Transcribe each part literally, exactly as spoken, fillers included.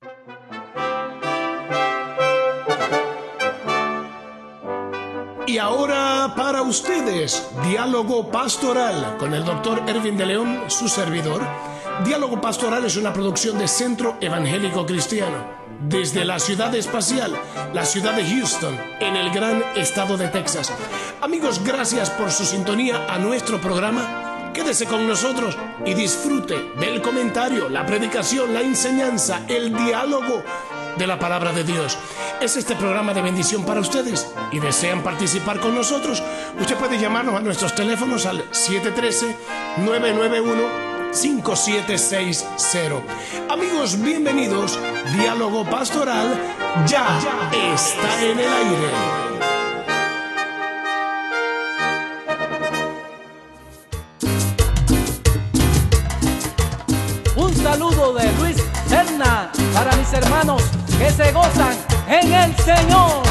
Y ahora para ustedes, Diálogo Pastoral con el doctor Ervin de León, su servidor. Diálogo Pastoral es una producción de Centro Evangélico Cristiano, desde la ciudad espacial, la ciudad de Houston, en el gran estado de Texas. Amigos, gracias por su sintonía a nuestro programa. Quédese con nosotros y disfrute del comentario, la predicación, la enseñanza, el diálogo de la palabra de Dios. Es este programa de bendición para ustedes y desean participar con nosotros. Usted puede llamarnos a nuestros teléfonos al siete uno tres, nueve nueve uno, cinco siete seis cero. Amigos, bienvenidos. Diálogo Pastoral ya está en el aire. Un saludo de Luis Serna para mis hermanos que se gozan en el Señor.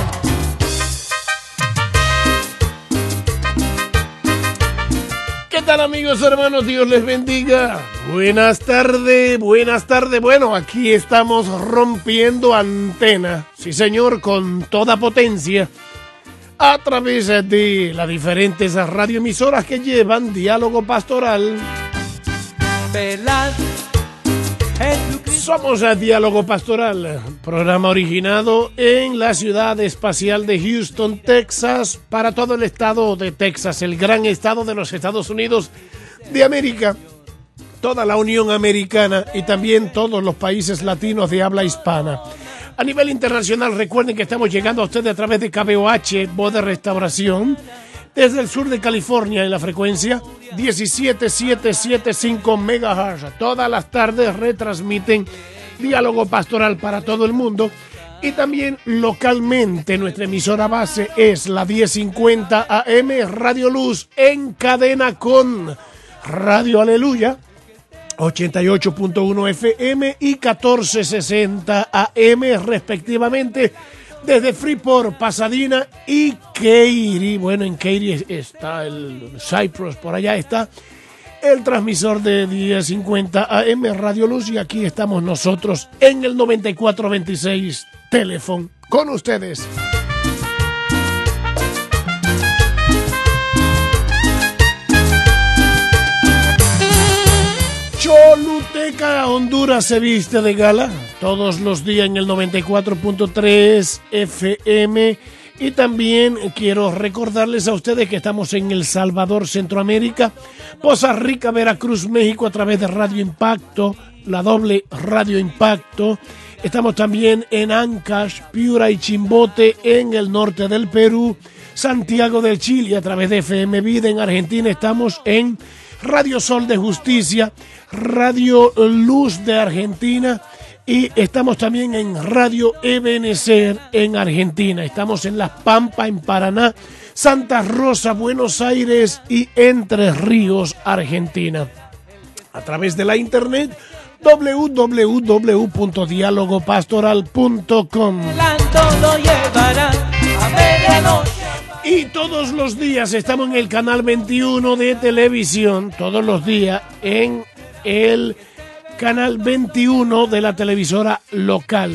¿Qué tal, amigos, hermanos? Dios les bendiga. Buenas tardes, buenas tardes. Bueno, aquí estamos rompiendo antena, sí señor, con toda potencia, a través de las diferentes radioemisoras que llevan Diálogo Pastoral. Velar. Somos a Diálogo Pastoral, programa originado en la ciudad espacial de Houston, Texas, para todo el estado de Texas, el gran estado de los Estados Unidos de América, toda la Unión Americana y también todos los países latinos de habla hispana. A nivel internacional, recuerden que estamos llegando a ustedes a través de K B O H, Voz de Restauración, desde el sur de California en la frecuencia diecisiete mil setecientos setenta y cinco megahertz. Todas las tardes retransmiten Diálogo Pastoral para todo el mundo. Y también localmente nuestra emisora base es la diez cincuenta A M Radio Luz, en cadena con Radio Aleluya ochenta y ocho punto uno F M y catorce sesenta A M respectivamente, desde Freeport, Pasadena y Katy. Bueno, en Katy está el Cypress, por allá está el transmisor de diez cincuenta A M Radio Luz, y aquí estamos nosotros en el noventa y cuatro veintiséis Teléfono con ustedes. Choluteca, Honduras se viste de gala todos los días en el noventa y cuatro punto tres F M. Y también quiero recordarles a ustedes que estamos en El Salvador, Centroamérica, Poza Rica, Veracruz, México, a través de Radio Impacto, la doble Radio Impacto. Estamos también en Ancash, Piura y Chimbote en el norte del Perú, Santiago del Chile a través de F M Vida. En Argentina estamos en Radio Sol de Justicia, Radio Luz de Argentina, y estamos también en Radio Ebenecer en Argentina. Estamos en Las Pampas, en Paraná, Santa Rosa, Buenos Aires y Entre Ríos, Argentina. A través de la internet, doble u doble u doble u punto diálogo pastoral punto com. Y todos los días estamos en el canal veintiuno de televisión, todos los días en el canal veintiuno de la televisora local.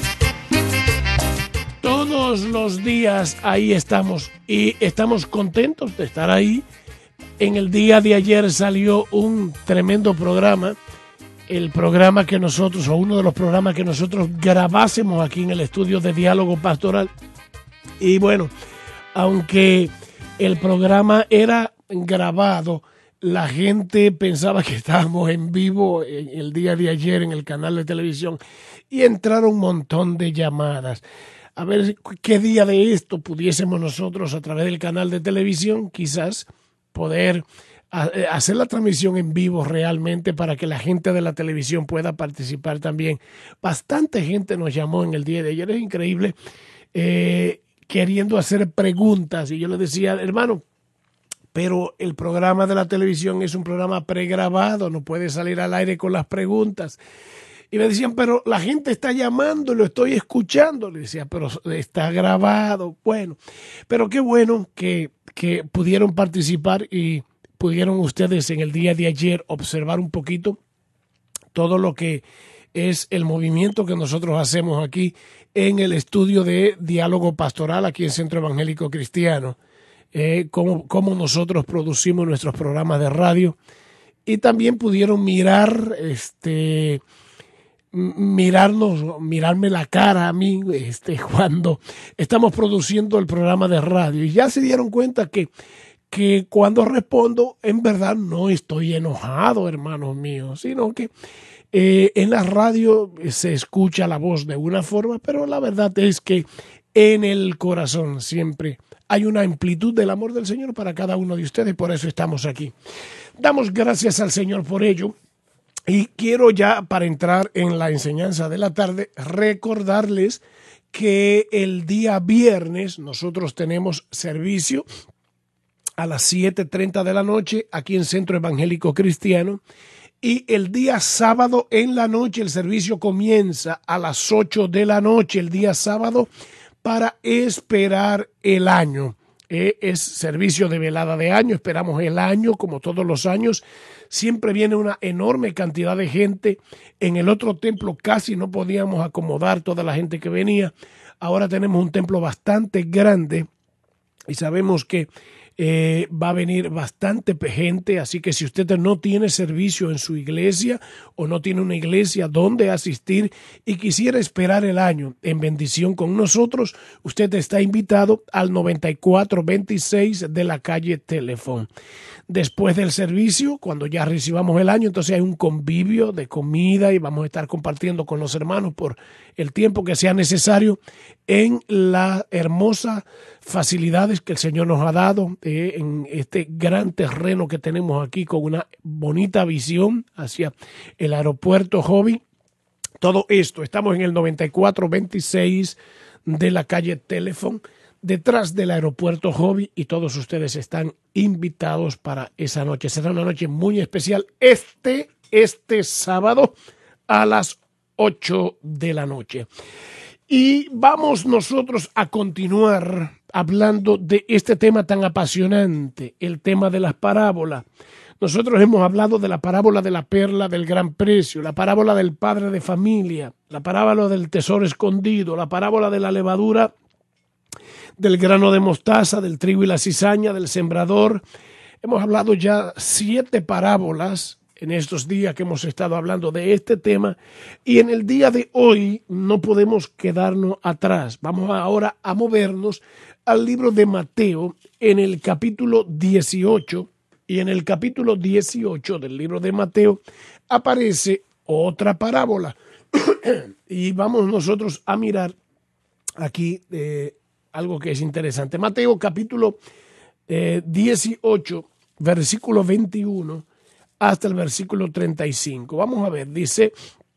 Todos los días ahí estamos y estamos contentos de estar ahí. En el día de ayer salió un tremendo programa, el programa que nosotros, o uno de los programas que nosotros grabásemos aquí en el estudio de Diálogo Pastoral. Y bueno, aunque el programa era grabado, la gente pensaba que estábamos en vivo en el día de ayer en el canal de televisión, y entraron un montón de llamadas. A ver qué día de esto pudiésemos nosotros, a través del canal de televisión, quizás poder hacer la transmisión en vivo realmente, para que la gente de la televisión pueda participar también. Bastante gente nos llamó en el día de ayer, es increíble, eh, queriendo hacer preguntas, y yo les decía, hermano, pero el programa de la televisión es un programa pregrabado, no puede salir al aire con las preguntas. Y me decían, pero la gente está llamando, lo estoy escuchando. Le decía, pero está grabado. Bueno, pero qué bueno que, que pudieron participar y pudieron ustedes en el día de ayer observar un poquito todo lo que es el movimiento que nosotros hacemos aquí en el estudio de diálogo pastoral aquí en Centro Evangélico Cristiano, eh, cómo, cómo nosotros producimos nuestros programas de radio. Y también pudieron mirar, este, mirarnos, mirarme la cara a mí, este, cuando estamos produciendo el programa de radio. Y ya se dieron cuenta que, que cuando respondo, en verdad no estoy enojado, hermanos míos, sino que eh, en la radio se escucha la voz de una forma, pero la verdad es que en el corazón siempre hay una amplitud del amor del Señor para cada uno de ustedes, por eso estamos aquí. Damos gracias al Señor por ello y quiero ya, para entrar en la enseñanza de la tarde, recordarles que el día viernes nosotros tenemos servicio a las siete treinta de la noche aquí en Centro Evangélico Cristiano, y el día sábado en la noche el servicio comienza a las ocho de la noche, el día sábado, para esperar el año. Eh, es servicio de velada de año, esperamos el año como todos los años. Siempre viene una enorme cantidad de gente. En el otro templo casi no podíamos acomodar toda la gente que venía. Ahora tenemos un templo bastante grande y sabemos que Eh, va a venir bastante gente, así que si usted no tiene servicio en su iglesia o no tiene una iglesia donde asistir y quisiera esperar el año en bendición con nosotros, usted está invitado al noventa y cuatro veintiséis de la calle Teléfono. Después del servicio, cuando ya recibamos el año, entonces hay un convivio de comida y vamos a estar compartiendo con los hermanos por el tiempo que sea necesario en las hermosas facilidades que el Señor nos ha dado, eh, en este gran terreno que tenemos aquí con una bonita visión hacia el aeropuerto Hobby. Todo esto, estamos en el noventa y cuatro veintiséis de la calle Teléfono, detrás del aeropuerto Hobby, y todos ustedes están invitados para esa noche. Será una noche muy especial este, este sábado a las ocho de la noche. Y vamos nosotros a continuar hablando de este tema tan apasionante, el tema de las parábolas. Nosotros hemos hablado de la parábola de la perla del gran precio, la parábola del padre de familia, la parábola del tesoro escondido, la parábola de la levadura, del grano de mostaza, del trigo y la cizaña, del sembrador. Hemos hablado ya siete parábolas en estos días que hemos estado hablando de este tema, y en el día de hoy no podemos quedarnos atrás. Vamos ahora a movernos al libro de Mateo en el capítulo dieciocho, y en el capítulo dieciocho del libro de Mateo aparece otra parábola y vamos nosotros a mirar aquí eh, algo que es interesante. Mateo capítulo eh, dieciocho, versículo veintiuno hasta el versículo treinta y cinco. Vamos a ver, dice: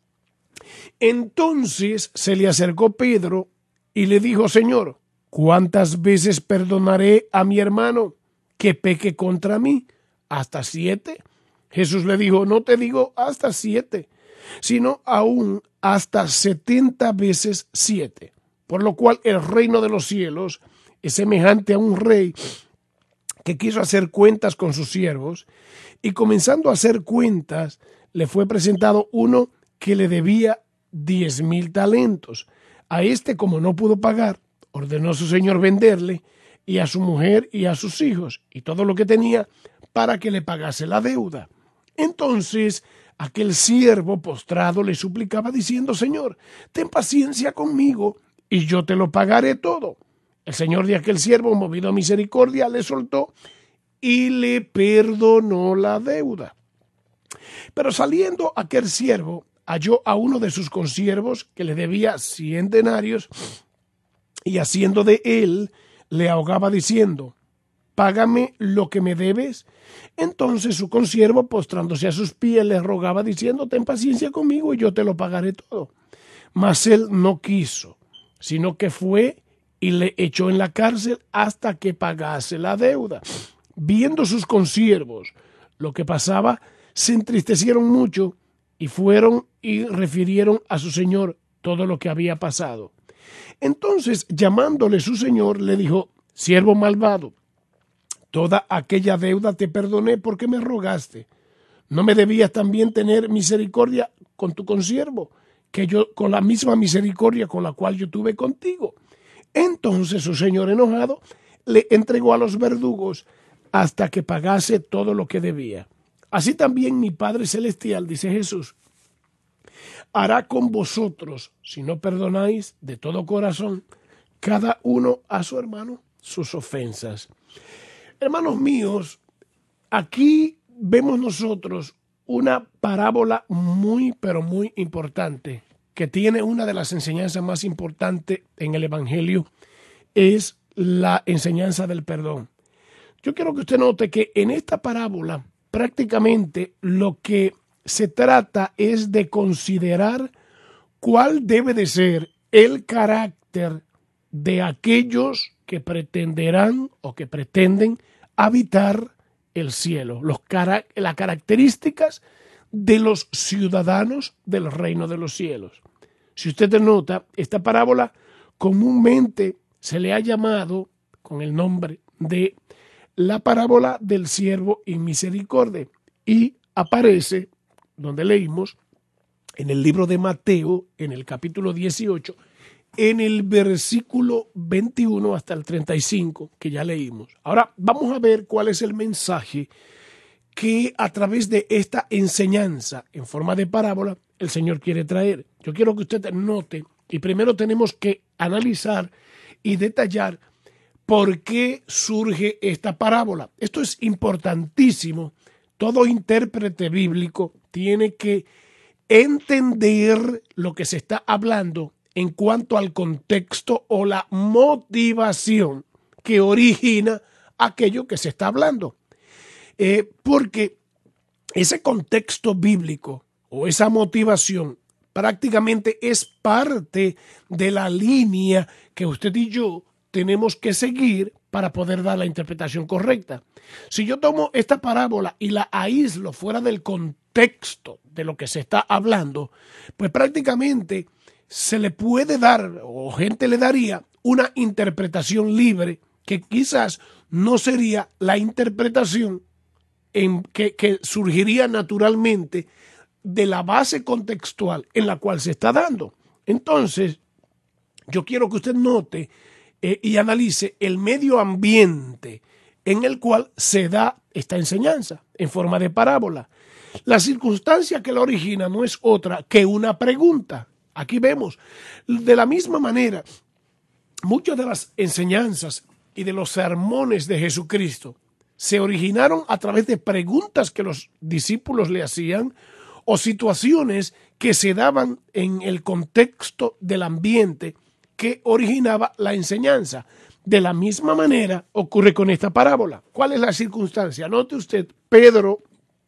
entonces se le acercó Pedro y le dijo: Señor, ¿cuántas veces perdonaré a mi hermano que peque contra mí? ¿Hasta siete? Jesús le dijo: no te digo hasta siete, sino aún hasta setenta veces siete. Por lo cual el reino de los cielos es semejante a un rey que quiso hacer cuentas con sus siervos, y comenzando a hacer cuentas, le fue presentado uno que le debía diez mil talentos. A este, como no pudo pagar, ordenó su señor venderle, y a su mujer y a sus hijos, y todo lo que tenía, para que le pagase la deuda. Entonces aquel siervo postrado le suplicaba diciendo: Señor, ten paciencia conmigo, y yo te lo pagaré todo. El señor de aquel siervo, movido a misericordia, le soltó y le perdonó la deuda. Pero saliendo aquel siervo, halló a uno de sus consiervos que le debía cien denarios, y haciendo de él, le ahogaba diciendo: págame lo que me debes. Entonces su consiervo, postrándose a sus pies, le rogaba diciendo: ten paciencia conmigo y yo te lo pagaré todo. Mas él no quiso, sino que fue y le echó en la cárcel hasta que pagase la deuda. Viendo sus consiervos lo que pasaba, se entristecieron mucho y fueron y refirieron a su señor todo lo que había pasado. Entonces, llamándole su señor, le dijo: siervo malvado, toda aquella deuda te perdoné porque me rogaste. ¿No me debías también tener misericordia con tu consiervo, que yo, con la misma misericordia con la cual yo tuve contigo. Entonces su señor enojado le entregó a los verdugos hasta que pagase todo lo que debía. Así también mi Padre Celestial, dice Jesús, hará con vosotros, si no perdonáis de todo corazón, cada uno a su hermano sus ofensas. Hermanos míos, aquí vemos nosotros una parábola muy, pero muy importante, que tiene una de las enseñanzas más importantes en el Evangelio, es la enseñanza del perdón. Yo quiero que usted note que en esta parábola prácticamente lo que se trata es de considerar cuál debe de ser el carácter de aquellos que pretenderán o que pretenden habitar el cielo, los cara- las características de los ciudadanos del reino de los cielos. Si usted nota, esta parábola comúnmente se le ha llamado con el nombre de la parábola del siervo inmisericordia y aparece, donde leímos, en el libro de Mateo, en el capítulo dieciocho, en el versículo veintiuno hasta el treinta y cinco, que ya leímos. Ahora vamos a ver cuál es el mensaje que a través de esta enseñanza en forma de parábola el Señor quiere traer. Yo quiero que usted note, y primero tenemos que analizar y detallar por qué surge esta parábola. Esto es importantísimo. Todo intérprete bíblico tiene que entender lo que se está hablando en cuanto al contexto o la motivación que origina aquello que se está hablando. Eh, porque ese contexto bíblico o esa motivación prácticamente es parte de la línea que usted y yo tenemos que seguir para poder dar la interpretación correcta. Si yo tomo esta parábola y la aíslo fuera del contexto de lo que se está hablando, pues prácticamente se le puede dar, o gente le daría, una interpretación libre que quizás no sería la interpretación en que, que surgiría naturalmente de la base contextual en la cual se está dando. Entonces, yo quiero que usted note eh, y analice el medio ambiente en el cual se da esta enseñanza en forma de parábola. La circunstancia que la origina no es otra que una pregunta. Aquí vemos, de la misma manera, muchas de las enseñanzas y de los sermones de Jesucristo se originaron a través de preguntas que los discípulos le hacían o situaciones que se daban en el contexto del ambiente que originaba la enseñanza. De la misma manera ocurre con esta parábola. ¿Cuál es la circunstancia? Note usted, Pedro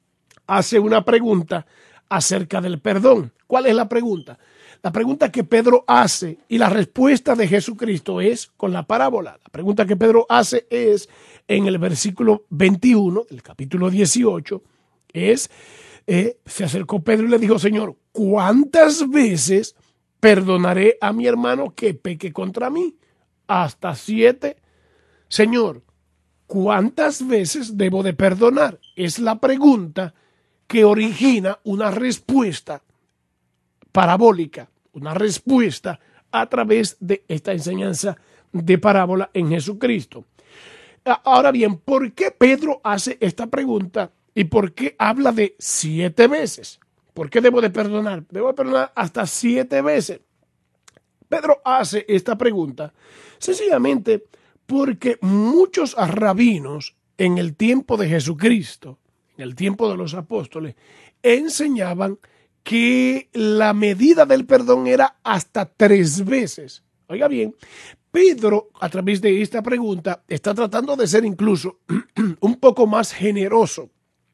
hace una pregunta acerca del perdón. ¿Cuál es la pregunta? La pregunta que Pedro hace y la respuesta de Jesucristo es con la parábola. La pregunta que Pedro hace es en el versículo veintiuno del capítulo dieciocho, es, eh, se acercó Pedro y le dijo, Señor, ¿cuántas veces perdonaré a mi hermano que peque contra mí? Hasta siete. Señor, ¿cuántas veces debo de perdonar? Es la pregunta que origina una respuesta parabólica, una respuesta a través de esta enseñanza de parábola en Jesucristo. Ahora bien, ¿por qué Pedro hace esta pregunta y por qué habla de siete veces? ¿Por qué debo de perdonar? Debo de perdonar hasta siete veces. Pedro hace esta pregunta sencillamente porque muchos rabinos en el tiempo de Jesucristo, en el tiempo de los apóstoles, enseñaban que la medida del perdón era hasta tres veces. Oiga bien, Pedro, a través de esta pregunta, está tratando de ser incluso un poco más generoso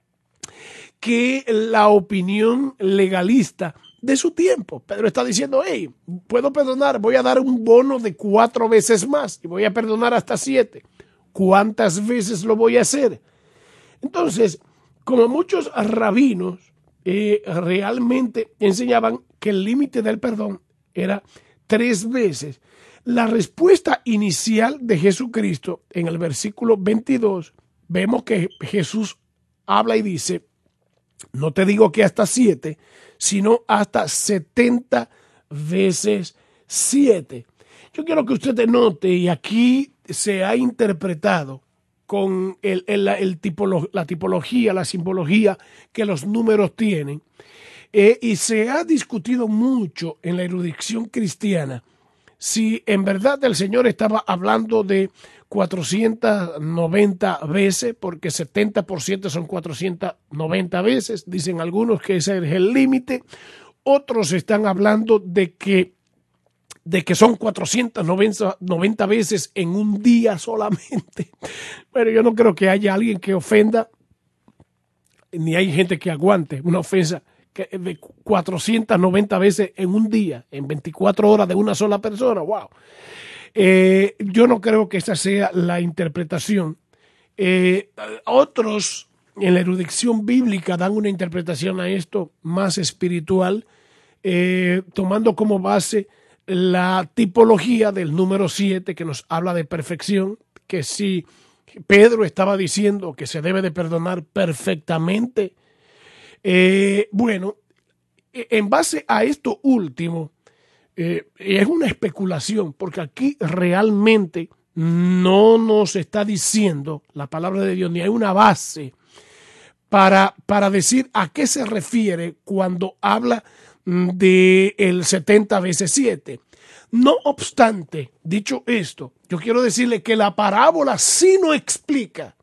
que la opinión legalista de su tiempo. Pedro está diciendo, hey, puedo perdonar, voy a dar un bono de cuatro veces más y voy a perdonar hasta siete. ¿Cuántas veces lo voy a hacer? Entonces, como muchos rabinos eh, realmente enseñaban que el límite del perdón era tres veces, la respuesta inicial de Jesucristo en el versículo veintidós, vemos que Jesús habla y dice, no te digo que hasta siete, sino hasta setenta veces siete. Yo quiero que usted note, y aquí se ha interpretado con el, el, el tipolo, la tipología, la simbología que los números tienen, eh, y se ha discutido mucho en la erudición cristiana si en verdad el Señor estaba hablando de cuatrocientas noventa veces, porque setenta por ciento son cuatrocientas noventa veces, dicen algunos que ese es el límite, otros están hablando de que, de que son cuatrocientas noventa veces en un día solamente. Pero yo no creo que haya alguien que ofenda, ni hay gente que aguante una ofensa de cuatrocientas noventa veces en un día, en veinticuatro horas de una sola persona. ¡Wow! Eh, yo no creo que esa sea la interpretación. Eh, otros en la erudición bíblica dan una interpretación a esto más espiritual, eh, tomando como base la tipología del número siete, que nos habla de perfección, que si Pedro estaba diciendo que se debe de perdonar perfectamente, eh, bueno, en base a esto último, Eh, es una especulación, porque aquí realmente no nos está diciendo la palabra de Dios, ni hay una base para, para decir a qué se refiere cuando habla de el setenta veces siete. No obstante, dicho esto, yo quiero decirle que la parábola sí no explica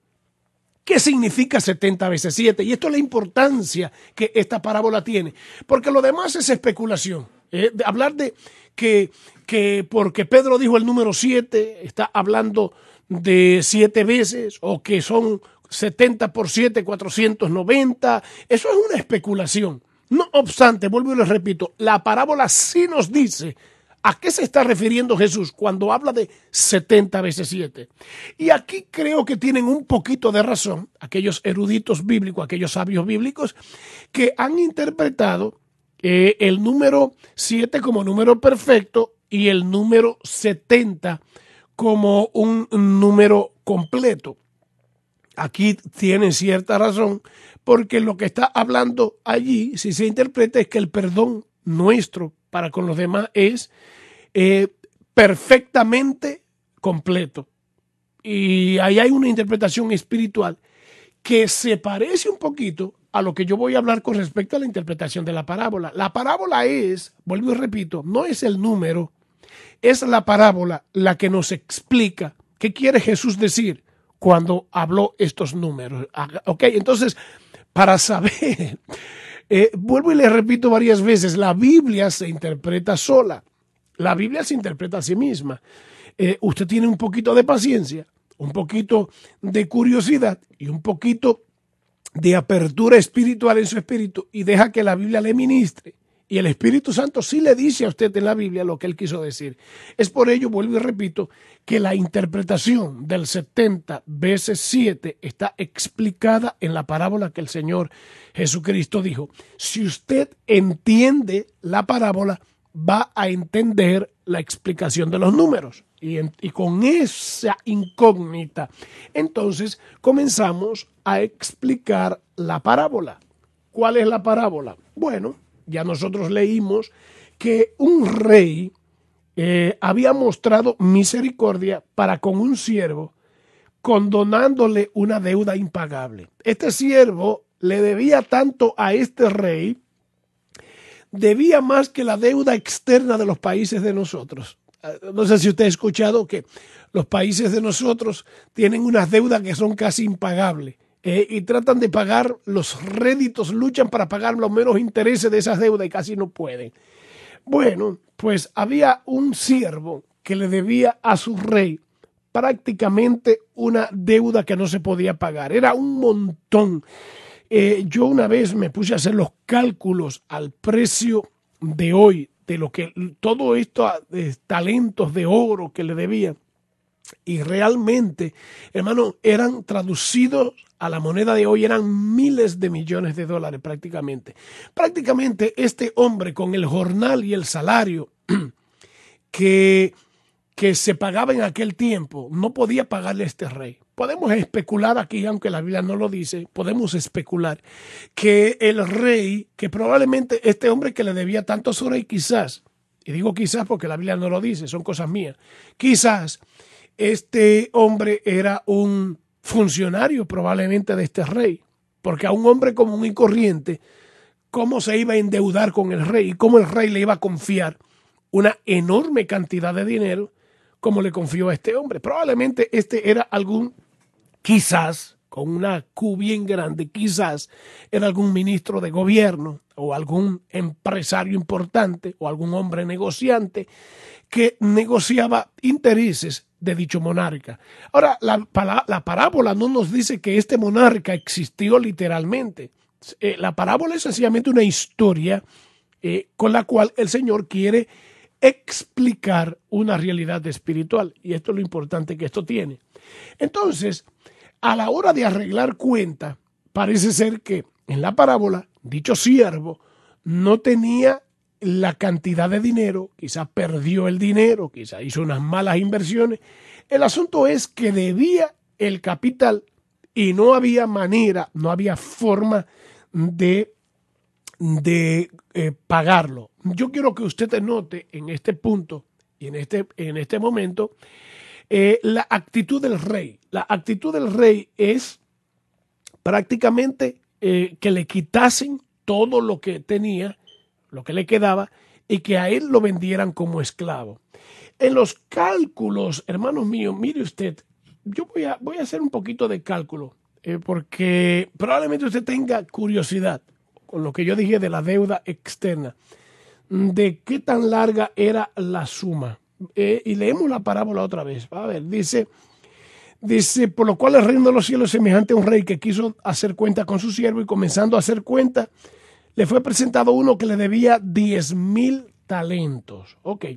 qué significa setenta veces siete, y esto es la importancia que esta parábola tiene, porque lo demás es especulación. Eh, de hablar de que, que porque Pedro dijo el número siete, está hablando de siete veces, o que son setenta por siete, cuatrocientos noventa, eso es una especulación. No obstante, vuelvo y les repito, la parábola sí nos dice a qué se está refiriendo Jesús cuando habla de setenta veces siete. Y aquí creo que tienen un poquito de razón aquellos eruditos bíblicos, aquellos sabios bíblicos que han interpretado Eh, el número siete como número perfecto y el número setenta como un número completo. Aquí tienen cierta razón, porque lo que está hablando allí, si se interpreta, es que el perdón nuestro para con los demás es eh, perfectamente completo. Y ahí hay una interpretación espiritual que se parece un poquito a lo que yo voy a hablar con respecto a la interpretación de la parábola. La parábola es, vuelvo y repito, no es el número, es la parábola la que nos explica qué quiere Jesús decir cuando habló estos números. Ok, entonces, para saber, eh, vuelvo y le repito varias veces, la Biblia se interpreta sola, la Biblia se interpreta a sí misma. Eh, usted tiene un poquito de paciencia, un poquito de curiosidad y un poquito de apertura espiritual en su espíritu, y deja que la Biblia le ministre. Y el Espíritu Santo sí le dice a usted en la Biblia lo que él quiso decir. Es por ello, vuelvo y repito, que la interpretación del setenta veces siete está explicada en la parábola que el Señor Jesucristo dijo. Si usted entiende la parábola, va a entender la explicación de los números. Y, en, y con esa incógnita, entonces comenzamos a explicar la parábola. ¿Cuál es la parábola? Bueno, ya nosotros leímos que un rey eh, había mostrado misericordia para con un siervo, condonándole una deuda impagable. Este siervo le debía tanto a este rey, debía más que la deuda externa de los países de nosotros. No sé si usted ha escuchado que los países de nosotros tienen unas deudas que son casi impagables, eh, y tratan de pagar los réditos, luchan para pagar los menos intereses de esas deudas y casi no pueden. Bueno, pues había un siervo que le debía a su rey prácticamente una deuda que no se podía pagar. Era un montón. Eh, yo una vez me puse a hacer los cálculos al precio de hoy, de lo que todo esto de talentos de oro que le debían, y realmente, hermano, eran traducidos a la moneda de hoy, eran miles de millones de dólares prácticamente. Prácticamente este hombre, con el jornal y el salario que, que se pagaba en aquel tiempo, no podía pagarle a este rey. Podemos especular aquí, aunque la Biblia no lo dice, podemos especular que el rey, que probablemente este hombre que le debía tanto a su rey, quizás y digo quizás porque la Biblia no lo dice, son cosas mías, quizás este hombre era un funcionario probablemente de este rey, porque a un hombre común y corriente, ¿cómo se iba a endeudar con el rey? ¿Y cómo el rey le iba a confiar una enorme cantidad de dinero como le confió a este hombre? Probablemente este era algún, quizás, con una Q bien grande, quizás era algún ministro de gobierno o algún empresario importante o algún hombre negociante que negociaba intereses de dicho monarca. Ahora, la, la parábola no nos dice que este monarca existió literalmente. Eh, la parábola es sencillamente una historia eh, con la cual el Señor quiere explicar una realidad espiritual. Y esto es lo importante que esto tiene. Entonces, a la hora de arreglar cuenta, parece ser que en la parábola, dicho siervo no tenía la cantidad de dinero, quizás perdió el dinero, quizás hizo unas malas inversiones. El asunto es que debía el capital y no había manera, no había forma de, de eh, pagarlo. Yo quiero que usted note en este punto y en este, en este momento eh, la actitud del rey. La actitud del rey es prácticamente eh, que le quitasen todo lo que tenía, lo que le quedaba, y que a él lo vendieran como esclavo. En los cálculos, hermanos míos, mire usted, yo voy a, voy a hacer un poquito de cálculo, eh, porque probablemente usted tenga curiosidad con lo que yo dije de la deuda externa, de qué tan larga era la suma. Eh, y leemos la parábola otra vez. A ver, dice, dice, por lo cual el reino de los cielos es semejante a un rey que quiso hacer cuenta con su siervo y comenzando a hacer cuenta, le fue presentado uno que le debía diez mil talentos. Ok.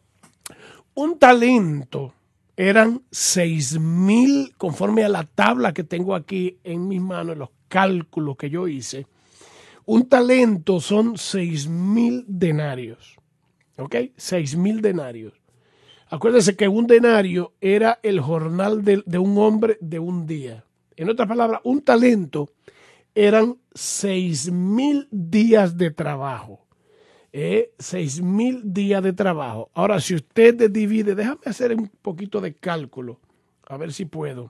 Un talento eran seis mil, conforme a la tabla que tengo aquí en mis manos, los cálculos que yo hice. Un talento son seis mil denarios. Ok. Seis mil denarios. Acuérdense que un denario era el jornal de, de un hombre de un día. En otras palabras, un talento eran seis mil días de trabajo. Eh, seis mil días de trabajo. Ahora, si usted divide, déjame hacer un poquito de cálculo, a ver si puedo.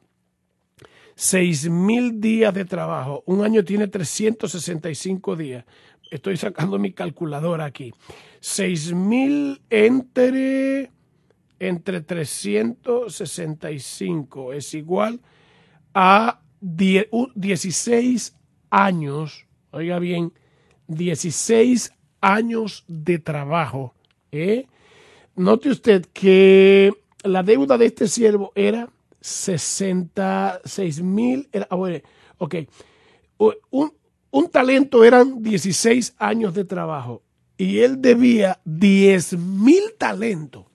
Seis mil días de trabajo. Un año tiene trescientos sesenta y cinco días. Estoy sacando mi calculadora aquí. Seis mil entre, entre trescientos sesenta y cinco es igual a dieciséis años, oiga bien, dieciséis años de trabajo. ¿eh? Note usted que la deuda de este siervo era sesenta y seis mil, era, ok, un, un talento eran dieciséis años de trabajo y él debía diez mil talentos.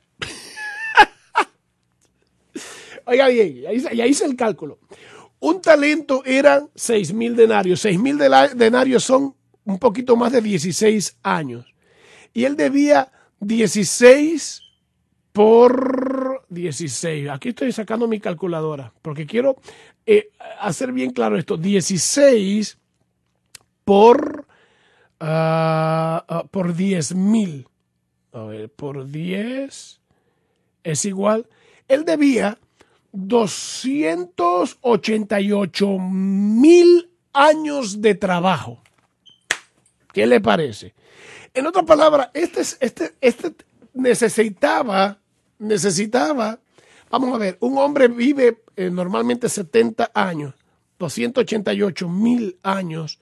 Oiga bien, ya hice el cálculo. Un talento eran seis mil denarios. seis mil denarios son un poquito más de dieciséis años. Y él debía dieciséis por dieciséis. Aquí estoy sacando mi calculadora porque quiero eh, hacer bien claro esto. dieciséis por, uh, uh, por diez mil. A ver, por diez es igual. Él debía doscientos ochenta y ocho mil años de trabajo. ¿Qué le parece? En otras palabras, este, este, este necesitaba, necesitaba, vamos a ver, un hombre vive eh, normalmente setenta años, doscientos ochenta y ocho mil años,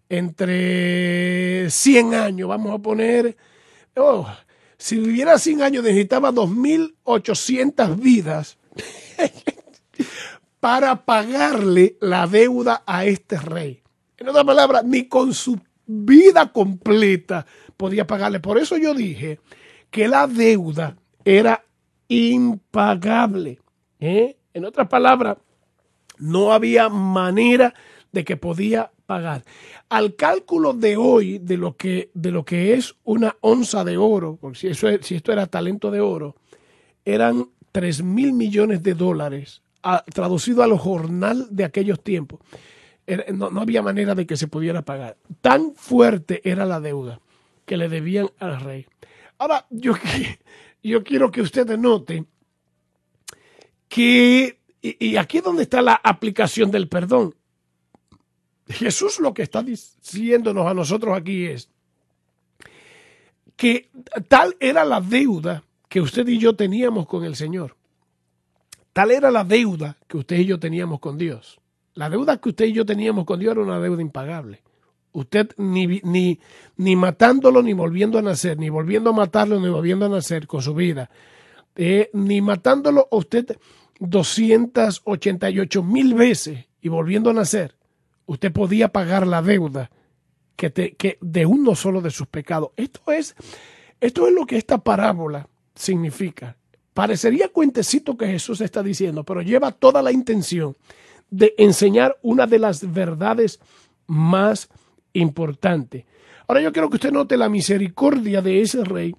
entre cien años, vamos a poner, oh, si viviera cien años necesitaba dos mil ochocientas vidas para pagarle la deuda a este rey. En otras palabras, ni con su vida completa podía pagarle. Por eso yo dije que la deuda era impagable. ¿eh? En otras palabras, no había manera de que podía pagar. Al cálculo de hoy de lo que, de lo que es una onza de oro, porque si, eso es, si esto era talento de oro, eran tres mil millones de dólares, a, traducido a los jornal de aquellos tiempos. Era, no, no había manera de que se pudiera pagar. Tan fuerte era la deuda que le debían al rey. Ahora, yo, yo quiero que ustedes noten que, y, y aquí es donde está la aplicación del perdón. Jesús lo que está diciéndonos a nosotros aquí es que tal era la deuda que usted y yo teníamos con el Señor. Tal era la deuda que usted y yo teníamos con Dios. La deuda que usted y yo teníamos con Dios era una deuda impagable. Usted ni, ni, ni matándolo, ni volviendo a nacer, ni volviendo a matarlo, ni volviendo a nacer con su vida, eh, ni matándolo usted doscientas ochenta y ocho mil veces y volviendo a nacer, usted podía pagar la deuda que, te, que de uno solo de sus pecados. Esto es, esto es lo que esta parábola significa. Parecería cuentecito que Jesús está diciendo, pero lleva toda la intención de enseñar una de las verdades más importantes. Ahora yo quiero que usted note la misericordia de ese rey.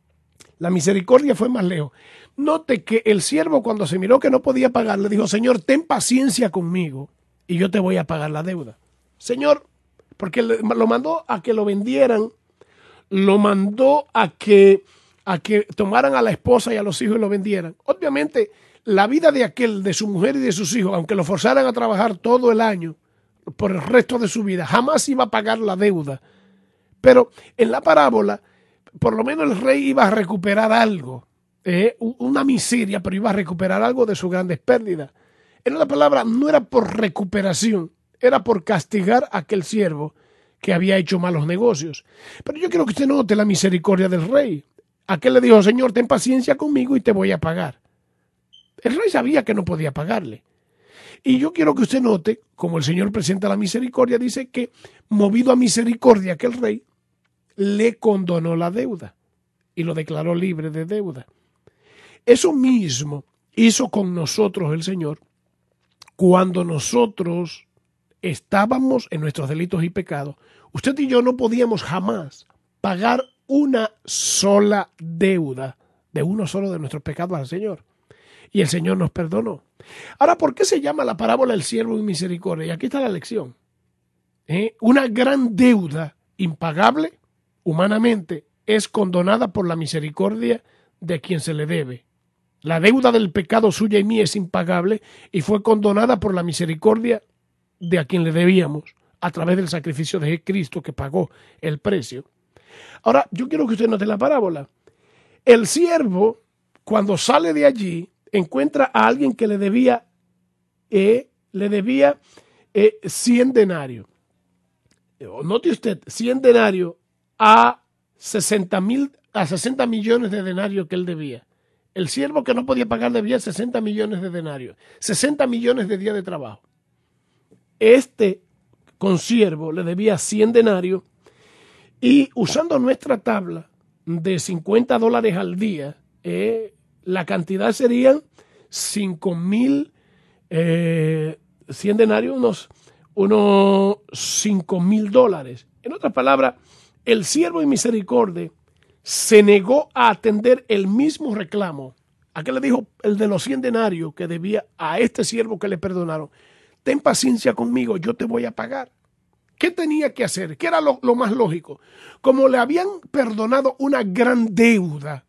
La misericordia fue más lejos. Note que el siervo, cuando se miró que no podía pagar, le dijo: Señor, ten paciencia conmigo y yo te voy a pagar la deuda. Señor, porque lo mandó a que lo vendieran, lo mandó a que, a que tomaran a la esposa y a los hijos y lo vendieran. Obviamente, la vida de aquel, de su mujer y de sus hijos, aunque lo forzaran a trabajar todo el año, por el resto de su vida, jamás iba a pagar la deuda. Pero en la parábola, por lo menos el rey iba a recuperar algo, eh, una miseria, pero iba a recuperar algo de sus grandes pérdidas. En otra palabra, no era por recuperación, era por castigar a aquel siervo que había hecho malos negocios. Pero yo quiero que usted note la misericordia del rey. Aquel le dijo: Señor, ten paciencia conmigo y te voy a pagar. El rey sabía que no podía pagarle. Y yo quiero que usted note, como el Señor presenta la misericordia, dice que movido a misericordia aquel rey le condonó la deuda y lo declaró libre de deuda. Eso mismo hizo con nosotros el Señor cuando nosotros estábamos en nuestros delitos y pecados. Usted y yo no podíamos jamás pagar una sola deuda de uno solo de nuestros pecados al Señor. Y el Señor nos perdonó. Ahora, ¿por qué se llama la parábola del siervo en misericordia? Y aquí está la lección. ¿Eh? Una gran deuda impagable humanamente es condonada por la misericordia de quien se le debe. La deuda del pecado suya y mía es impagable y fue condonada por la misericordia de a quien le debíamos a través del sacrificio de Cristo que pagó el precio. Ahora, yo quiero que usted note la parábola. El siervo, cuando sale de allí, encuentra a alguien que le debía, eh, le debía eh, cien denarios. Note usted, cien denarios a sesenta mil, a sesenta millones de denarios que él debía. El siervo que no podía pagar debía sesenta millones de denarios, sesenta millones de días de trabajo. Este consiervo le debía cien denarios y usando nuestra tabla de cincuenta dólares al día, eh, la cantidad serían cinco mil, eh, cien denarios, unos, unos cinco mil dólares. En otras palabras, el siervo de misericordia se negó a atender el mismo reclamo. Aquel le dijo, el de los cien denarios que debía a este siervo que le perdonaron: ten paciencia conmigo, yo te voy a pagar. ¿Qué tenía que hacer? ¿Qué era lo, lo más lógico? Como le habían perdonado una gran deuda,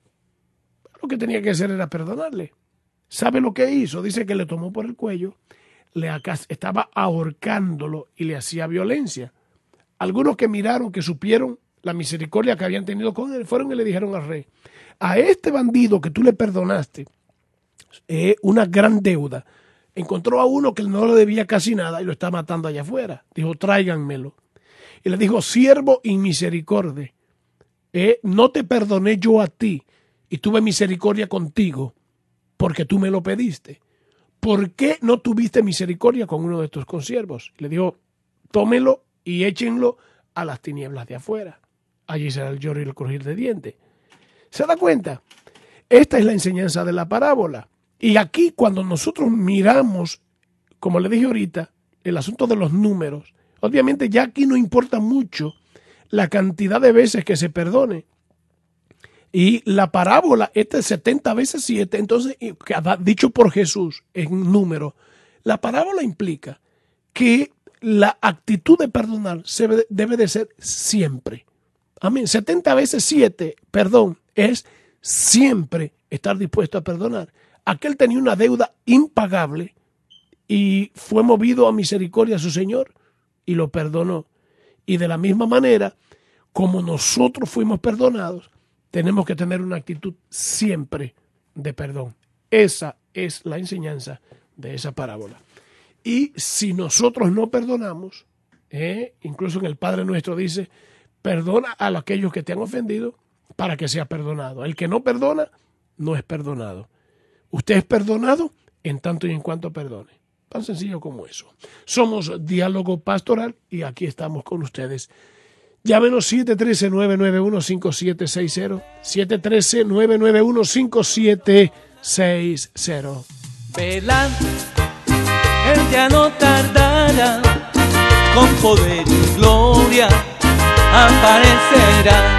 lo que tenía que hacer era perdonarle. ¿Sabe lo que hizo? Dice que le tomó por el cuello, le acá, estaba ahorcándolo y le hacía violencia. Algunos que miraron, que supieron la misericordia que habían tenido con él, fueron y le dijeron al rey: a este bandido que tú le perdonaste eh, una gran deuda, encontró a uno que no le debía casi nada y lo está matando allá afuera. Dijo: tráiganmelo. Y le dijo: siervo y misericordia, eh, no te perdoné yo a ti y tuve misericordia contigo porque tú me lo pediste. ¿Por qué no tuviste misericordia con uno de tus consiervos? Le dijo: tómelo y échenlo a las tinieblas de afuera. Allí será el lloro y el crujir de dientes. ¿Se da cuenta? Esta es la enseñanza de la parábola. Y aquí, cuando nosotros miramos, como le dije ahorita, el asunto de los números, obviamente ya aquí no importa mucho la cantidad de veces que se perdone. Y la parábola, este es setenta veces siete, entonces, dicho por Jesús en número, la parábola implica que la actitud de perdonar se debe de ser siempre. Amén. setenta veces siete, perdón, es siempre estar dispuesto a perdonar. Aquel tenía una deuda impagable y fue movido a misericordia a su Señor y lo perdonó. Y de la misma manera, como nosotros fuimos perdonados, tenemos que tener una actitud siempre de perdón. Esa es la enseñanza de esa parábola. Y si nosotros no perdonamos, eh, incluso en el Padre Nuestro dice, perdona a aquellos que te han ofendido para que sea perdonado. El que no perdona, no es perdonado. Usted es perdonado en tanto y en cuanto perdone. Tan sencillo como eso. Somos Diálogo Pastoral y aquí estamos con ustedes. Llámenos siete uno tres, nueve nueve uno, cinco siete seis cero, siete uno tres, nueve nueve uno, cinco siete seis cero. Velad, él ya no tardará, con poder y gloria aparecerá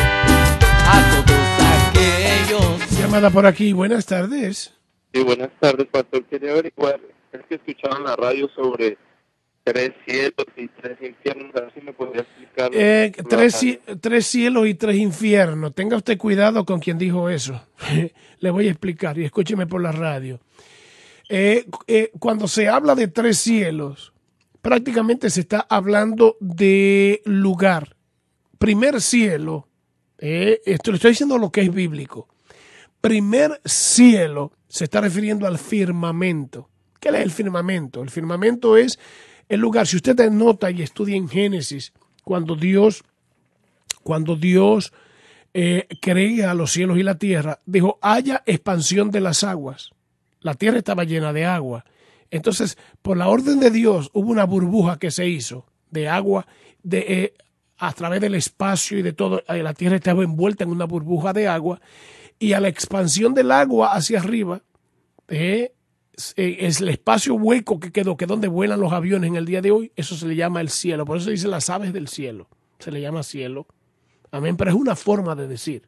a todos aquellos. Llamada por aquí, buenas tardes. Sí, buenas tardes, pastor. Quería averiguar, es que escuchaba en la radio sobre tres cielos y tres infiernos, a ver si me podría explicar. Eh, tres, tres cielos y tres infiernos. Tenga usted cuidado con quien dijo eso. Le voy a explicar y escúcheme por la radio. Eh, eh, cuando se habla de tres cielos, prácticamente se está hablando de lugar. Primer cielo, eh, esto le estoy diciendo lo que es bíblico. Primer cielo se está refiriendo al firmamento. ¿Qué es el firmamento? El firmamento es el lugar. Si usted nota y estudia en Génesis, cuando Dios, cuando Dios eh, crea los cielos y la tierra, dijo, haya expansión de las aguas. La tierra estaba llena de agua. Entonces, por la orden de Dios, hubo una burbuja que se hizo de agua de, eh, a través del espacio y de todo. Eh, la tierra estaba envuelta en una burbuja de agua. Y a la expansión del agua hacia arriba, eh, es el espacio hueco que quedó, que es donde vuelan los aviones en el día de hoy, eso se le llama el cielo. Por eso se dice las aves del cielo. Se le llama cielo. Amén, pero es una forma de decir.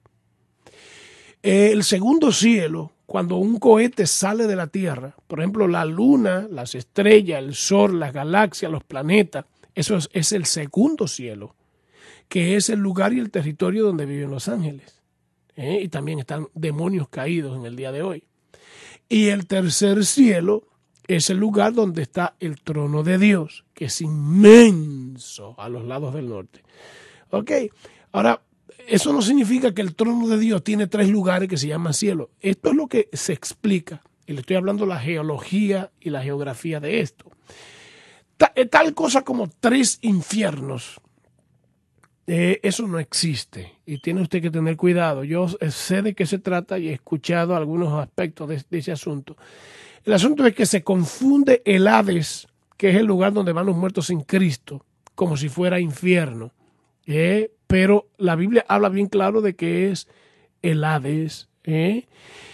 Eh, el segundo cielo, cuando un cohete sale de la Tierra, por ejemplo, la luna, las estrellas, el sol, las galaxias, los planetas, eso es, es el segundo cielo, que es el lugar y el territorio donde viven los ángeles. ¿Eh? Y también están demonios caídos en el día de hoy. Y el tercer cielo es el lugar donde está el trono de Dios, que es inmenso a los lados del norte. Ok, ahora, eso no significa que el trono de Dios tiene tres lugares que se llaman cielo. Esto es lo que se explica, y le estoy hablando de la geología y la geografía de esto. Ta- tal cosa como tres infiernos. Eh, eso no existe y tiene usted que tener cuidado. Yo sé de qué se trata y he escuchado algunos aspectos de, de ese asunto. El asunto es que se confunde el Hades, que es el lugar donde van los muertos en Cristo, como si fuera infierno. Eh, pero la Biblia habla bien claro de que es el Hades. Eh,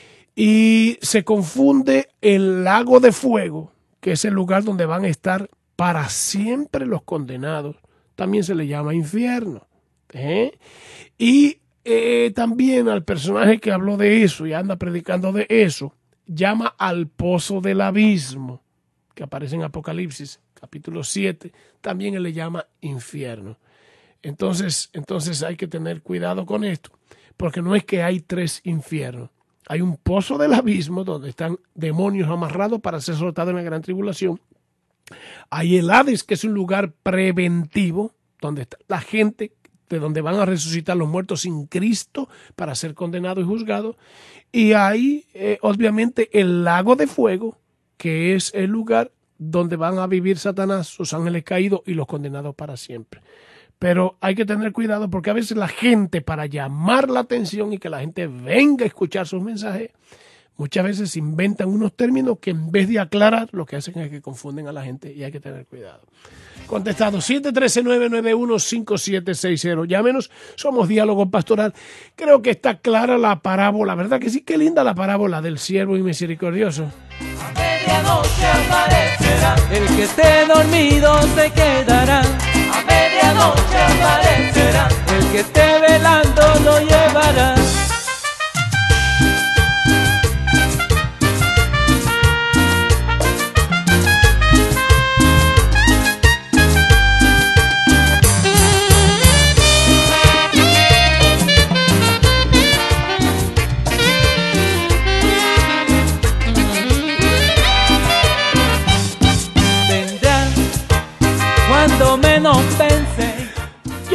y se confunde el lago de fuego, que es el lugar donde van a estar para siempre los condenados. También se le llama infierno. ¿eh? Y eh, también al personaje que habló de eso y anda predicando de eso, llama al pozo del abismo, que aparece en Apocalipsis, capítulo siete, también él le llama infierno. Entonces, entonces hay que tener cuidado con esto, porque no es que hay tres infiernos. Hay un pozo del abismo donde están demonios amarrados para ser soltados en la gran tribulación. Hay el Hades, que es un lugar preventivo, donde está la gente, de donde van a resucitar los muertos sin Cristo para ser condenados y juzgados. Y hay, eh, obviamente, el lago de fuego, que es el lugar donde van a vivir Satanás, sus ángeles caídos y los condenados para siempre. Pero hay que tener cuidado porque a veces la gente, para llamar la atención y que la gente venga a escuchar sus mensajes, muchas veces inventan unos términos que en vez de aclarar, lo que hacen es que confunden a la gente y hay que tener cuidado. Contestado, siete uno tres, nueve nueve uno, cinco siete seis cero. Llámenos, somos Diálogo Pastoral. Creo que está clara la parábola, ¿verdad que sí? Qué linda la parábola del siervo y misericordioso. A medianoche aparecerá, el que esté dormido se quedará. A medianoche aparecerá, el que esté velando lo llevará.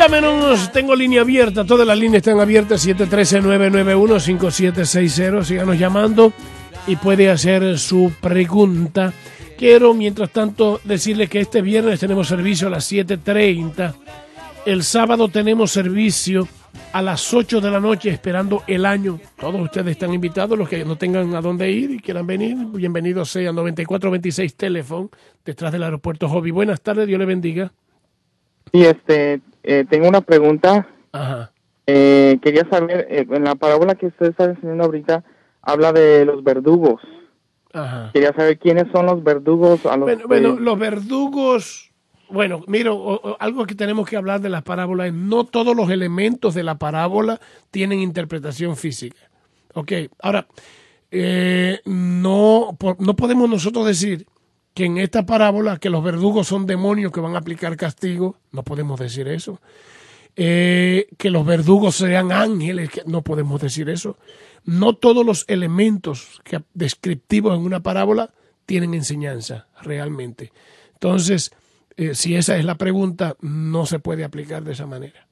Llámenos, tengo línea abierta, todas las líneas están abiertas, siete uno tres, nueve nueve uno, cinco siete seis cero, síganos llamando y puede hacer su pregunta. Quiero, mientras tanto, decirle que este viernes tenemos servicio a las siete treinta, el sábado tenemos servicio a las ocho de la noche, esperando el año. Todos ustedes están invitados, los que no tengan a dónde ir y quieran venir, bienvenidos sean. Noventa y cuatro veintiséis Teléfono, detrás del aeropuerto Hobby. Buenas tardes, Dios le bendiga. Sí, este, eh, tengo una pregunta. Ajá. Eh, quería saber, eh, en la parábola que usted está enseñando ahorita, habla de los verdugos. Ajá. Quería saber quiénes son los verdugos. A los Bueno, que... bueno, los verdugos, bueno, mira, o- o algo que tenemos que hablar de las parábolas es no todos los elementos de la parábola tienen interpretación física. Ok, ahora, eh, no, po- no podemos nosotros decir que en esta parábola que los verdugos son demonios que van a aplicar castigo, no podemos decir eso. Eh, que los verdugos sean ángeles, que no podemos decir eso. No todos los elementos que, descriptivos en una parábola tienen enseñanza realmente. Entonces, eh, si esa es la pregunta, no se puede aplicar de esa manera.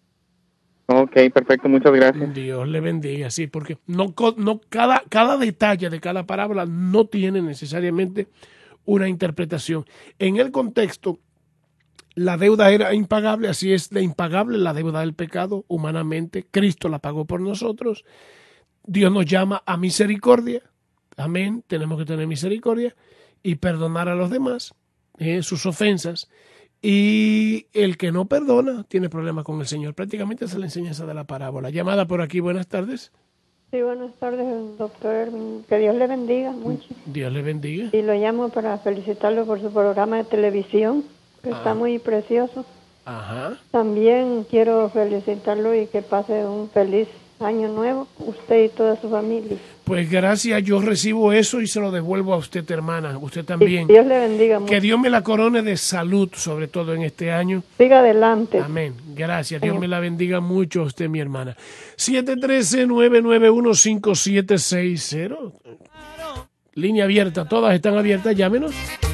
Ok, perfecto, muchas gracias. Dios le bendiga, sí, porque no, co- no cada, cada detalle de cada parábola no tiene necesariamente una interpretación. En el contexto, la deuda era impagable, así es de impagable la deuda del pecado humanamente. Cristo la pagó por nosotros. Dios nos llama a misericordia. Amén. Tenemos que tener misericordia y perdonar a los demás eh, sus ofensas. Y el que no perdona tiene problemas con el Señor. Prácticamente esa es la enseñanza de la parábola. Llamada por aquí, buenas tardes. Sí, buenas tardes, doctor Erwin. Que Dios le bendiga mucho. Dios le bendiga. Y lo llamo para felicitarlo por su programa de televisión, que está muy precioso. Ajá. También quiero felicitarlo y que pase un feliz año nuevo, usted y toda su familia. Pues gracias, yo recibo eso y se lo devuelvo a usted, hermana. Usted también. Y Dios le bendiga mucho. Que Dios me la corone de salud, sobre todo en este año. Siga adelante. Amén. Gracias. Dios me la bendiga mucho a usted, mi hermana. siete uno tres, nueve nueve uno, cinco siete seis cero. Línea abierta. Todas están abiertas. Llámenos.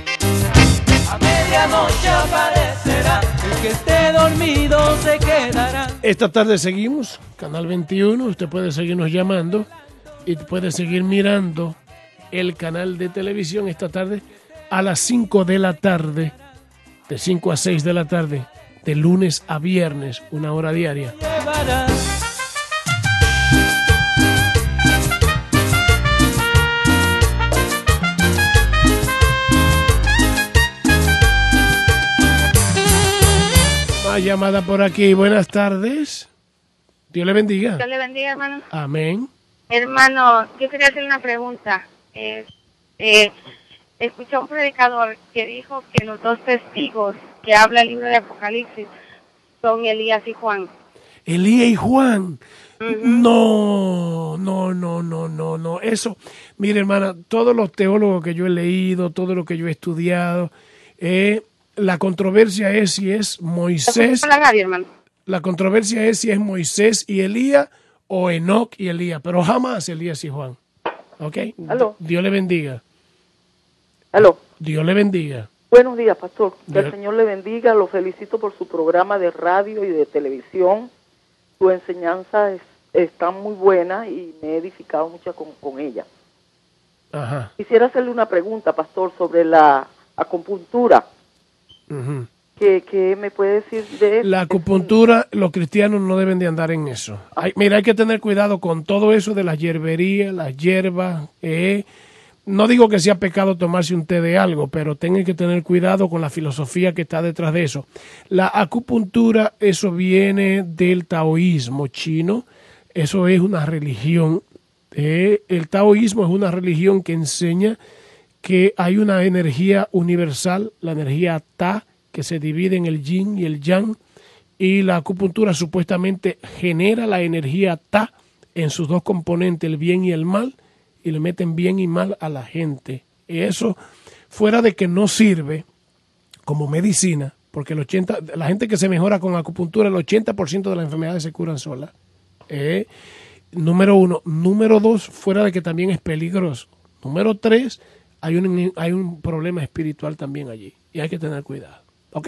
A medianoche aparecerá, el que esté dormido se quedará. Esta tarde seguimos. Canal veintiuno. Usted puede seguirnos llamando y puede seguir mirando el canal de televisión esta tarde a las cinco de la tarde. De cinco a seis de la tarde. De lunes a viernes. Una hora diaria. Llevará. Más llamada por aquí. Buenas tardes. Dios le bendiga. Dios le bendiga, hermano. Amén. Hermano, yo quería hacer una pregunta. Eh, eh, escuché a un predicador que dijo que los dos testigos que habla el libro de Apocalipsis son Elías y Juan. Elías y Juan. No, no, no, no, no, no. Eso, mire, hermana, todos los teólogos que yo he leído, todo lo que yo he estudiado, eh, la controversia es si es Moisés. La radio, hermano. La controversia es si es Moisés y Elías o Enoc y Elías, pero jamás Elías y Juan. ¿Ok? Aló. Dios le bendiga. Aló. Dios le bendiga. Buenos días, pastor. Que Dios- el Señor le bendiga. Lo felicito por su programa de radio y de televisión. Su enseñanza es, está muy buena y me he edificado mucho con, con ella. Ajá. Quisiera hacerle una pregunta, pastor, sobre la acupuntura. Ujú. ¿Qué, qué me puede decir de eso? La acupuntura, los cristianos no deben de andar en eso. Hay, mira, hay que tener cuidado con todo eso de la hierbería, las hierbas. Eh. No digo que sea pecado tomarse un té de algo, pero tengan que tener cuidado con la filosofía que está detrás de eso. La acupuntura, eso viene del taoísmo chino. Eso es una religión. Eh. El taoísmo es una religión que enseña que hay una energía universal, la energía Ta, que se divide en el yin y el yang, y la acupuntura supuestamente genera la energía Ta en sus dos componentes, el bien y el mal, y le meten bien y mal a la gente. Y eso, fuera de que no sirve como medicina, porque el ochenta, la gente que se mejora con acupuntura, el ochenta por ciento de las enfermedades se curan solas. Eh, número uno. Número dos, fuera de que también es peligroso. Número tres, hay un, hay un problema espiritual también allí, y hay que tener cuidado. ¿Ok?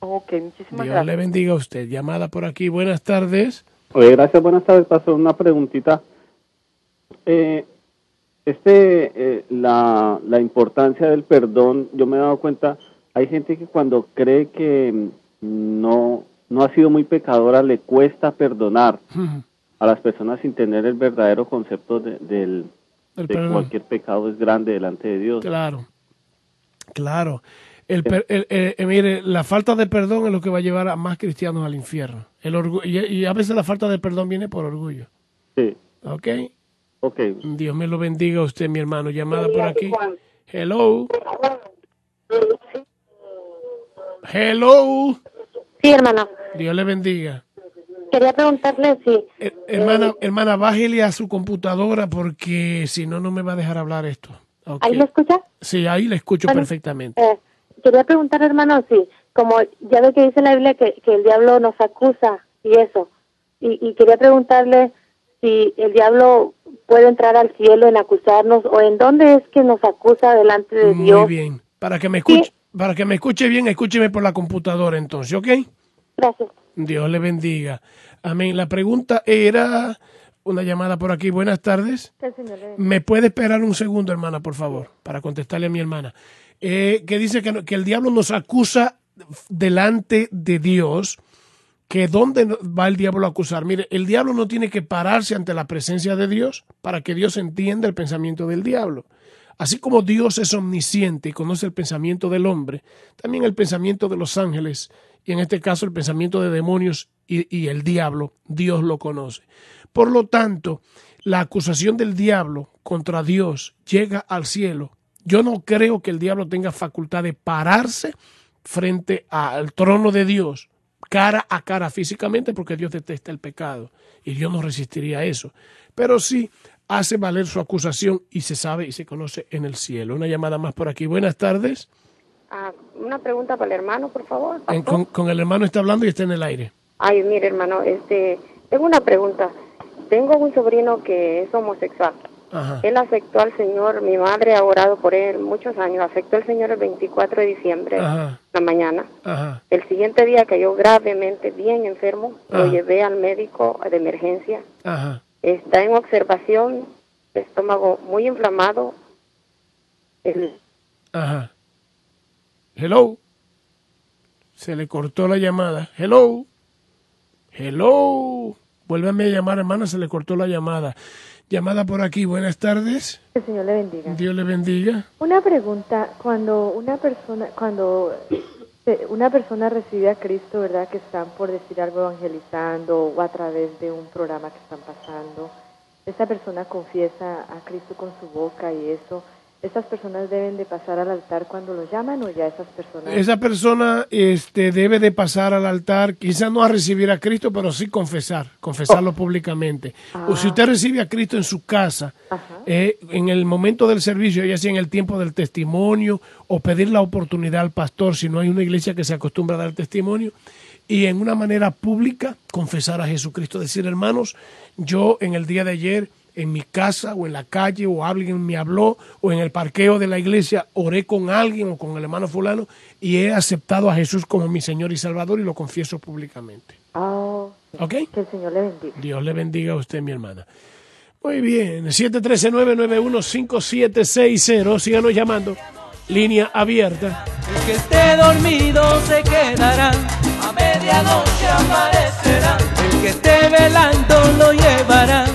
Ok, muchísimas Dios gracias. le bendiga a usted. Llamada por aquí. Buenas tardes. Oye, gracias, buenas tardes, pastor. Una preguntita. Eh, este, eh, la, la importancia del perdón, yo me he dado cuenta, hay gente que cuando cree que no, no ha sido muy pecadora, le cuesta perdonar a las personas sin tener el verdadero concepto de, del, El de perdón. cualquier pecado es grande delante de Dios. Claro, claro. El, per- el- el- eh, mire, la falta de perdón es lo que va a llevar a más cristianos al infierno. El orgu- y, y a veces la falta de perdón viene por orgullo. Sí. ¿Ok? Ok. Dios me lo bendiga a usted, mi hermano. Llamada por aquí. Hello. Hello. Sí, hermano. Dios le bendiga. Quería preguntarle si... Eh, hermana, hermana, bájele a su computadora porque si no, no me va a dejar hablar esto. Ok. ¿Ahí me escucha? Sí, ahí le escucho Bueno, perfectamente. Eh, quería preguntar, hermano, si, como ya ve que dice la Biblia que, que el diablo nos acusa y eso, y, y quería preguntarle si el diablo puede entrar al cielo en acusarnos o en dónde es que nos acusa delante de Muy Dios. bien. Para que me escuche, para que me escuche bien, escúcheme por la computadora entonces, ¿ok? Gracias. Dios le bendiga. Amén. La pregunta era una llamada por aquí. Buenas tardes. Que el Señor le... ¿Me puede esperar un segundo, hermana, por favor, para contestarle a mi hermana? Eh, que dice que, no- que el diablo nos acusa delante de Dios. ¿Que dónde va el diablo a acusar? Mire, el diablo no tiene que pararse ante la presencia de Dios para que Dios entienda el pensamiento del diablo. Así como Dios es omnisciente y conoce el pensamiento del hombre, también el pensamiento de los ángeles, y en este caso el pensamiento de demonios y, y el diablo, Dios lo conoce. Por lo tanto, la acusación del diablo contra Dios llega al cielo. Yo no creo que el diablo tenga facultad de pararse frente al trono de Dios, cara a cara físicamente, porque Dios detesta el pecado y Dios no resistiría a eso. Pero sí hace valer su acusación y se sabe y se conoce en el cielo. Una llamada más por aquí. Buenas tardes. Ah, una pregunta para el hermano, por favor. En- con, con el hermano está hablando y está en el aire. Ay, mire, hermano, este, tengo una pregunta. Tengo un sobrino que es homosexual. Ajá. Él aceptó al Señor, mi madre ha orado por él muchos años, aceptó al Señor el veinticuatro de diciembre, Ajá. la mañana. Ajá. El siguiente día cayó gravemente, bien enfermo, Ajá. lo llevé al médico de emergencia. Ajá. Está en observación, estómago muy inflamado. El- Ajá. Hello. Se le cortó la llamada. Hello. Hello. Vuélvame a llamar, hermana, se le cortó la llamada. Llamada por aquí. Buenas tardes. Que el Señor le bendiga. Dios le bendiga. Una pregunta, cuando una persona, cuando eh, una persona recibe a Cristo, ¿verdad? Que están, por decir algo, evangelizando o a través de un programa que están pasando, esa persona confiesa a Cristo con su boca y eso, ¿esas personas deben de pasar al altar cuando lo llaman o ya esas personas? Esa persona este, debe de pasar al altar, quizás no a recibir a Cristo, pero sí confesar, confesarlo públicamente. Ah. O si usted recibe a Cristo en su casa, eh, en el momento del servicio, ya sea en el tiempo del testimonio, o pedir la oportunidad al pastor, si no hay una iglesia que se acostumbra a dar testimonio, y en una manera pública confesar a Jesucristo, decir, hermanos, yo en el día de ayer, en mi casa o en la calle o alguien me habló o en el parqueo de la iglesia oré con alguien o con el hermano fulano y he aceptado a Jesús como mi Señor y Salvador y lo confieso públicamente. Ah, ¿Ok? que el Señor le bendiga. Dios le bendiga a usted, mi hermana. Muy bien, siete uno tres, nueve nueve uno, cinco siete seis cero, síganos llamando, línea abierta. El que esté dormido se quedará, a medianoche aparecerá. El que esté velando lo llevará.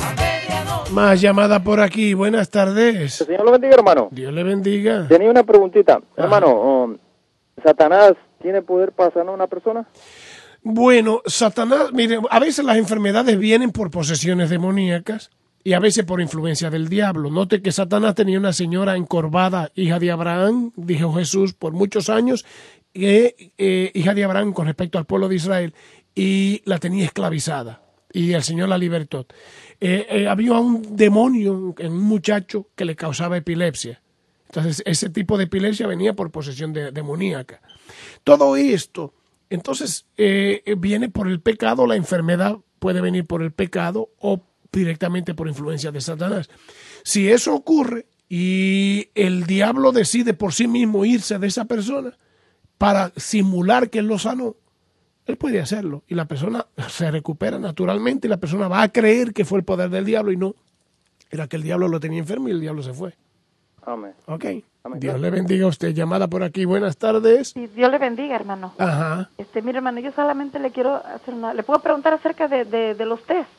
Más llamada por aquí, buenas tardes. El Señor lo bendiga, hermano. Dios le bendiga. Tenía una preguntita. Hermano, um, ¿Satanás tiene poder para sanar a una persona? Bueno, Satanás, mire, a veces las enfermedades vienen por posesiones demoníacas y a veces por influencia del diablo. Note que Satanás tenía una señora encorvada, hija de Abraham, dijo Jesús, por muchos años, eh, eh, hija de Abraham con respecto al pueblo de Israel, y la tenía esclavizada. Y el Señor la libertó. Eh, eh, había un demonio en un muchacho que le causaba epilepsia. Entonces, ese tipo de epilepsia venía por posesión de, demoníaca. Todo esto, entonces, eh, viene por el pecado. La enfermedad puede venir por el pecado o directamente por influencia de Satanás. Si eso ocurre y el diablo decide por sí mismo irse de esa persona, para simular que él lo sanó, él puede hacerlo. Y la persona se recupera naturalmente y la persona va a creer que fue el poder del diablo y no. Era que el diablo lo tenía enfermo y el diablo se fue. Amén. Ok. Amén. Dios le bendiga a usted. Llamada por aquí. Buenas tardes. Sí, Dios le bendiga, hermano. Ajá. Este, mire, hermano, yo solamente le quiero hacer una... Le puedo preguntar acerca de, de, de los tés.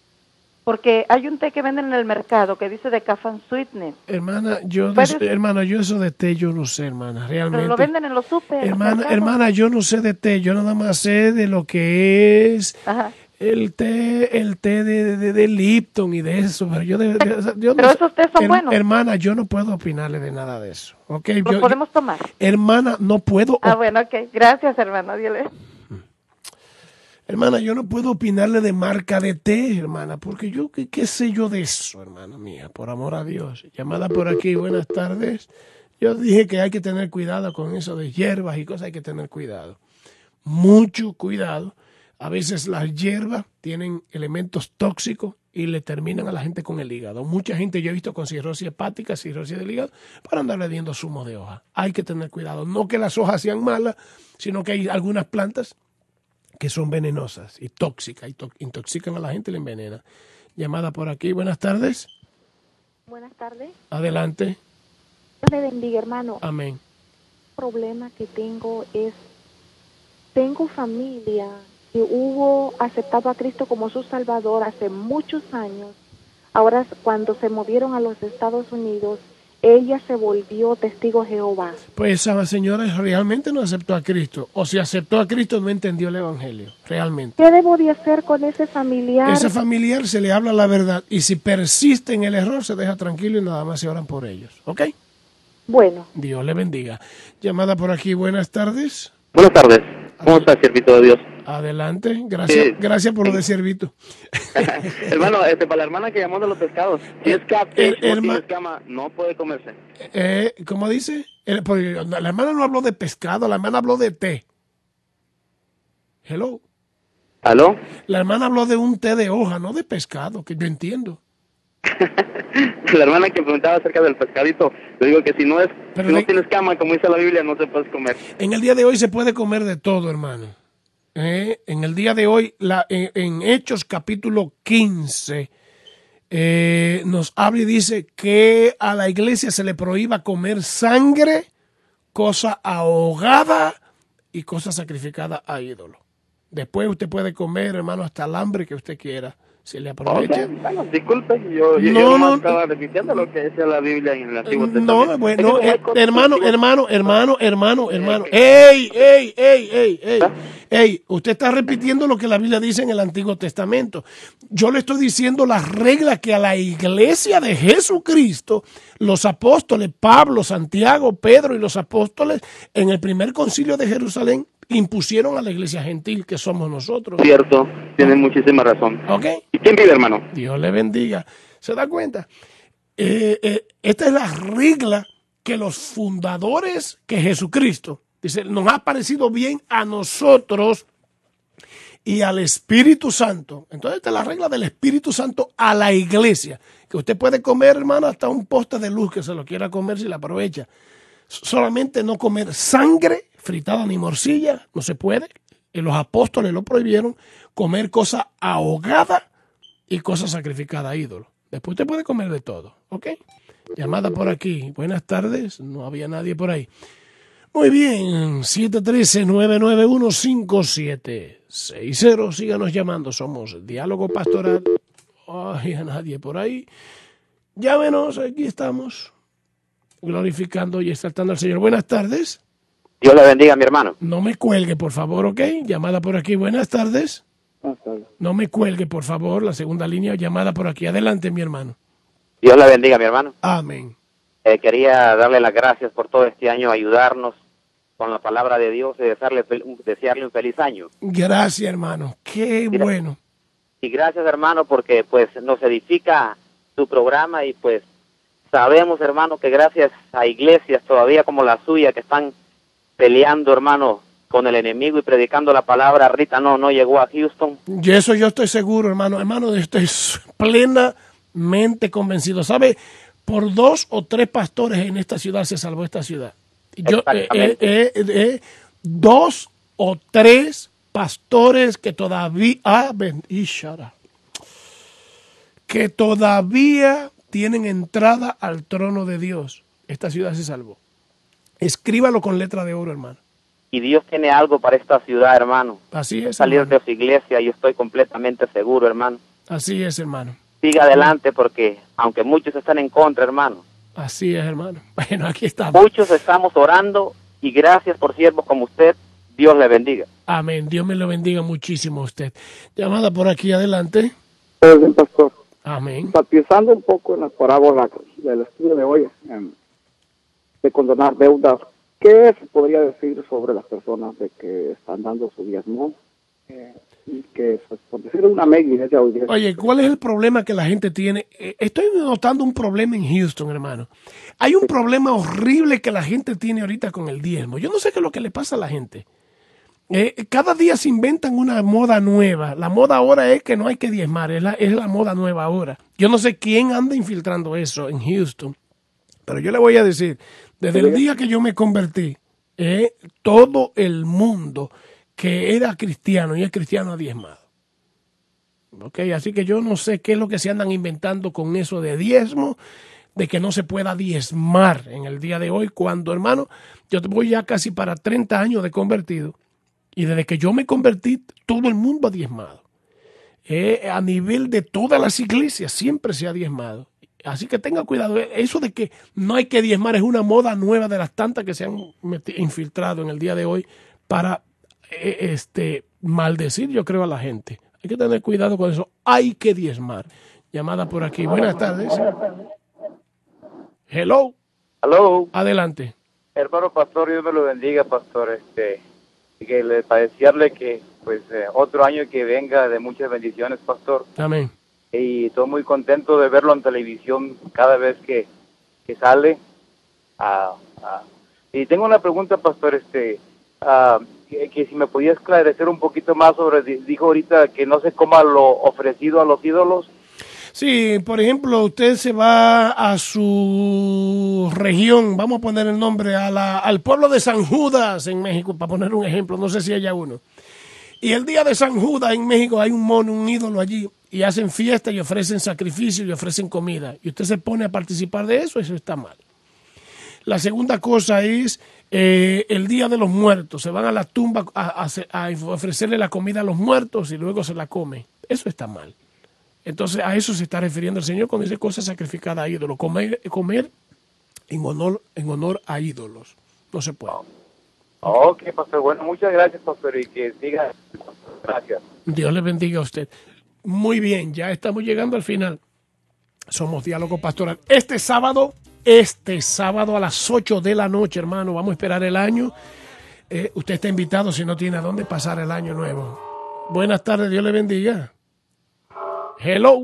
Porque hay un té que venden en el mercado que dice de Cafan Sweetness. Hermana, yo, ¿Puedes? de, hermana, yo eso de té yo no sé, hermana, realmente. Pero lo venden en los super. Hermana, hermana, yo no sé de té, yo nada más sé de lo que es Ajá. el té, el té de, de, de Lipton y de eso. Pero yo, de, de, yo pero no esos tés son her, buenos. Hermana, yo no puedo opinarle de nada de eso. Okay, ¿Los yo, podemos tomar? Hermana, no puedo. Ah, bueno, ok. Gracias, hermano. Dios le... Hermana, yo no puedo opinarle de marca de té, hermana, porque yo, ¿qué, qué sé yo de eso, hermana mía? Por amor a Dios. Llamada por aquí, buenas tardes. Yo dije que hay que tener cuidado con eso de hierbas y cosas, hay que tener cuidado. Mucho cuidado. A veces las hierbas tienen elementos tóxicos y le terminan a la gente con el hígado. Mucha gente yo he visto con cirrosis hepática, cirrosis del hígado, para andarle viendo zumo de hoja. Hay que tener cuidado. No que las hojas sean malas, sino que hay algunas plantas que son venenosas y tóxicas, y to intoxican a la gente y la envenenan. Llamada por aquí, buenas tardes. Buenas tardes. Adelante. Dios le bendiga, hermano. Amén. El problema que tengo es, tengo familia que hubo aceptado a Cristo como su Salvador hace muchos años. Ahora, cuando se movieron a los Estados Unidos, ella se volvió testigo de Jehová. Pues esa señora realmente no aceptó a Cristo. O si aceptó a Cristo no entendió el Evangelio, realmente. ¿Qué debo de hacer con ese familiar? Ese familiar se le habla la verdad y si persiste en el error se deja tranquilo y nada más se oran por ellos. ¿Ok? Bueno. Dios le bendiga. Llamada por aquí, buenas tardes. Buenas tardes. ¿Cómo está, siervito de Dios? Adelante. Gracias, Eh, gracias por lo de siervito. Hermano, este, para la hermana que llamó de los pescados, si es catfish el- o si herma- es cama, no puede comerse. Eh, ¿Cómo dice? El- porque la hermana no habló de pescado, la hermana habló de té. Hello. ¿Aló? La hermana habló de un té de hoja, no de pescado, que yo entiendo. La hermana que preguntaba acerca del pescadito, le digo que si no es, Pero si no de- tienes cama, como dice la Biblia, no te puedes comer. En el día de hoy se puede comer de todo, hermano. Eh, en el día de hoy, la, en, en Hechos capítulo quince, eh, nos habla y dice que a la iglesia se le prohíba comer sangre, cosa ahogada y cosa sacrificada a ídolo. Después usted puede comer, hermano, hasta el hambre que usted quiera, si le aprovecha. Ok, bueno, disculpe, yo, yo, No, yo no, nomás estaba repitiendo lo que decía la Biblia en el Antiguo Testamento. No, bueno, Es que eh, hay cosas hermano, que- hermano, hermano, hermano, hermano. ¡Ey, ey, ey, ey, ey! Ey, usted está repitiendo lo que la Biblia dice en el Antiguo Testamento. Yo le estoy diciendo las reglas que a la iglesia de Jesucristo, los apóstoles, Pablo, Santiago, Pedro y los apóstoles, en el primer concilio de Jerusalén, impusieron a la iglesia gentil, que somos nosotros. Cierto, tiene muchísima razón. ¿Ok? ¿Y quién vive, hermano? Dios le bendiga. ¿Se da cuenta? Eh, eh, esta es la regla que los fundadores, que Jesucristo, dice, nos ha parecido bien a nosotros y al Espíritu Santo. Entonces esta es la regla del Espíritu Santo a la iglesia. Que usted puede comer, hermano, hasta un poste de luz que se lo quiera comer si la aprovecha. Solamente no comer sangre, fritada ni morcilla, no se puede. Y los apóstoles lo prohibieron. Comer cosa ahogada y cosas sacrificadas a ídolos. Después usted puede comer de todo, ¿ok? Llamada por aquí. Buenas tardes. No había nadie por ahí. Muy bien. siete uno tres, nueve nueve uno, cinco siete seis cero. Síganos llamando. Somos Diálogo Pastoral. Ay, a nadie por ahí. Llámenos. Aquí estamos. Glorificando y exaltando al Señor. Buenas tardes. Dios le bendiga, mi hermano. No me cuelgue, por favor, ¿ok? Llamada por aquí. Buenas tardes. No me cuelgue, por favor. La segunda línea, llamada por aquí. Adelante, mi hermano. Dios le bendiga, mi hermano. Amén. Eh, quería darle las gracias por todo este año, ayudarnos con la palabra de Dios y desearle, desearle un feliz año. Gracias, hermano. Qué Mira, bueno. Y gracias, hermano, porque pues nos edifica tu programa y pues sabemos, hermano, que gracias a iglesias todavía como la suya que están peleando, hermano, con el enemigo y predicando la palabra, Rita no, no llegó a Houston. Y eso yo estoy seguro, hermano. Hermano, estoy plenamente convencido. ¿Sabe? Por dos o tres pastores en esta ciudad se salvó esta ciudad. Yo eh, eh, eh, eh, dos o tres pastores que todavía, ah, ven, y shara, que todavía tienen entrada al trono de Dios. Esta ciudad se salvó. Escríbalo con letra de oro, hermano. Y Dios tiene algo para esta ciudad, hermano. Así es, salir hermano. de su iglesia, yo estoy completamente seguro, hermano. Así es, hermano. Siga adelante porque, aunque muchos están en contra, hermano. Así es, hermano. Bueno, aquí estamos. Muchos estamos orando y gracias por siervos como usted. Dios le bendiga. Amén. Dios me lo bendiga muchísimo a usted. Llamada por aquí, adelante. Bien, pastor. Amén. Enfatizando un poco en la parábola del estudio de hoy, eh, de condonar deudas, ¿qué se podría decir sobre las personas de que están dando su diezmo? Eh, y que, pues, por decir una mega iglesia hoy día. Oye, ¿cuál es el problema que la gente tiene? Eh, Estoy notando un problema en Houston, hermano. Hay un problema horrible que la gente tiene ahorita con el diezmo. Yo no sé qué es lo que le pasa a la gente. Eh, cada día se inventan una moda nueva. La moda ahora es que no hay que diezmar, es la, es la moda nueva ahora. Yo no sé quién anda infiltrando eso en Houston, pero yo le voy a decir, desde el día que yo me convertí, eh, todo el mundo que era cristiano y es cristiano ha diezmado. Okay, así que yo no sé qué es lo que se andan inventando con eso de diezmo, de que no se pueda diezmar en el día de hoy, cuando, hermano, yo voy ya casi para treinta años de convertido. Y desde que yo me convertí, todo el mundo ha diezmado. Eh, a nivel de todas las iglesias siempre se ha diezmado. Así que tenga cuidado. Eso de que no hay que diezmar es una moda nueva de las tantas que se han infiltrado en el día de hoy para eh, este, maldecir, yo creo, a la gente. Hay que tener cuidado con eso. Hay que diezmar. Llamada por aquí. Buenas tardes. Hello. Hello. Adelante. Hermano pastor, Dios me lo bendiga, pastor. Este... que le para desearle que pues eh, otro año que venga de muchas bendiciones, pastor. Amén. Y estoy muy contento de verlo en televisión cada vez que, que sale. Ah, ah. Y tengo una pregunta, pastor, este ah, que, que si me podía esclarecer un poquito más sobre, dijo ahorita que no se coma lo ofrecido a los ídolos. Sí, por ejemplo, usted se va a su región, vamos a poner el nombre, a la, al pueblo de San Judas en México, para poner un ejemplo, no sé si haya uno. Y el día de San Judas en México hay un mono, un ídolo allí, y hacen fiesta y ofrecen sacrificio y ofrecen comida. Y usted se pone a participar de eso, eso está mal. La segunda cosa es eh, el día de los muertos, se van a la tumba a, a, a ofrecerle la comida a los muertos y luego se la comen. Eso está mal. Entonces a eso se está refiriendo el Señor cuando dice cosas sacrificadas a ídolos. Comer, comer en honor, en honor a ídolos. No se puede. Ok, pastor. Bueno, muchas gracias, pastor. Y que siga. Gracias. Dios le bendiga a usted. Muy bien, ya estamos llegando al final. Somos Diálogo Pastoral. Este sábado, este sábado a las ocho de la noche, hermano, vamos a esperar el año. Eh, usted está invitado si no tiene a dónde pasar el año nuevo. Buenas tardes, Dios le bendiga. Hello.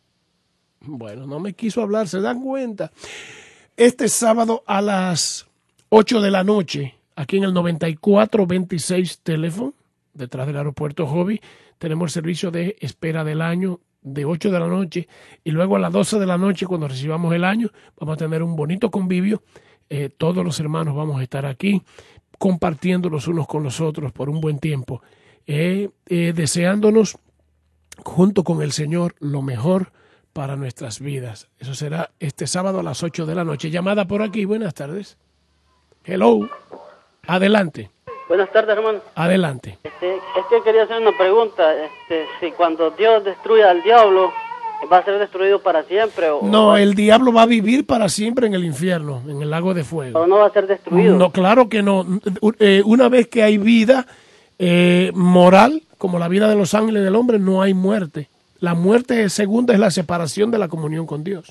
Bueno, no me quiso hablar, ¿se dan cuenta? Este sábado a las ocho de la noche, aquí en el noventa y cuatro veintiséis teléfono, detrás del aeropuerto Hobby, tenemos el servicio de espera del año de ocho de la noche y luego a las doce de la noche, cuando recibamos el año, vamos a tener un bonito convivio. Eh, todos los hermanos vamos a estar aquí compartiendo los unos con los otros por un buen tiempo, eh, eh, deseándonos junto con el Señor lo mejor para nuestras vidas. Eso será este sábado a las ocho de la noche. Llamada por aquí. Buenas tardes. Hello. Adelante. Buenas tardes, hermano. Adelante. Este, es que quería hacer una pregunta. Este, si cuando Dios destruya al diablo, ¿va a ser destruido para siempre? O, no, o el diablo va a vivir para siempre en el infierno, en el lago de fuego. ¿O no va a ser destruido? No, claro que no. Eh, una vez que hay vida eh, moral, como la vida de los ángeles del hombre, no hay muerte. La muerte segunda es la separación de la comunión con Dios.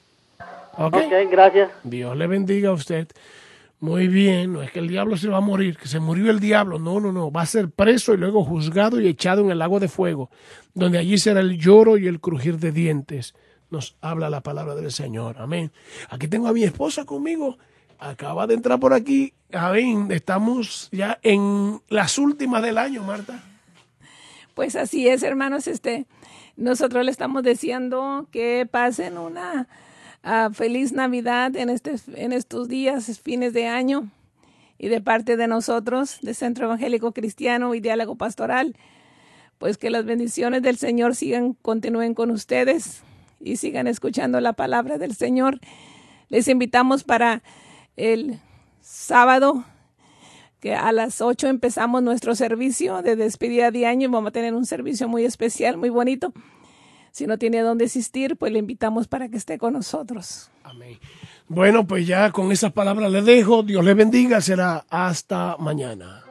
¿Ok? Ok, gracias. Dios le bendiga a usted. Muy bien, no es que el diablo se va a morir, que se murió el diablo. No, no, no. Va a ser preso y luego juzgado y echado en el lago de fuego, donde allí será el lloro y el crujir de dientes. Nos habla la palabra del Señor. Amén. Aquí tengo a mi esposa conmigo. Acaba de entrar por aquí. Amén. Estamos ya en las últimas del año, Marta. Pues así es, hermanos. Este, nosotros le estamos deseando que pasen una uh, feliz Navidad en, este, en estos días, fines de año. y de parte de nosotros, de Centro Evangélico Cristiano y Diálogo Pastoral, pues que las bendiciones del Señor sigan, continúen con ustedes y sigan escuchando la palabra del Señor. Les invitamos para el sábado, que a las ocho empezamos nuestro servicio de despedida de año y vamos a tener un servicio muy especial, muy bonito. Si no tiene a dónde asistir, pues le invitamos para que esté con nosotros. Amén. Bueno, pues ya con esas palabras le dejo. Dios le bendiga. Será hasta mañana.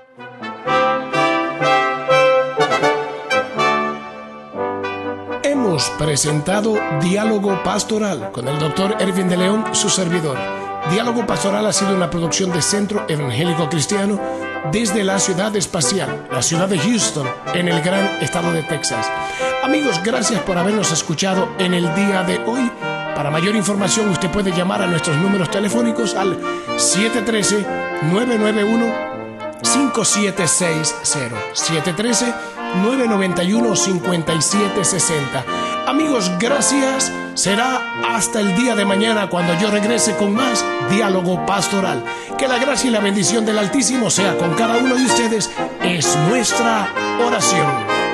Hemos presentado Diálogo Pastoral con el doctor Ervin de León, su servidor. Diálogo Pastoral ha sido una producción de Centro Evangélico Cristiano desde la ciudad espacial, la ciudad de Houston, en el gran estado de Texas. Amigos, gracias por habernos escuchado en el día de hoy. Para mayor información, usted puede llamar a nuestros números telefónicos al siete uno tres, nueve nueve uno, cinco siete seis cero, siete uno tres, nueve nueve uno, cinco siete seis cero. Amigos, gracias. Será hasta el día de mañana cuando yo regrese con más Diálogo Pastoral. Que la gracia y la bendición del Altísimo sea con cada uno de ustedes. Es nuestra oración.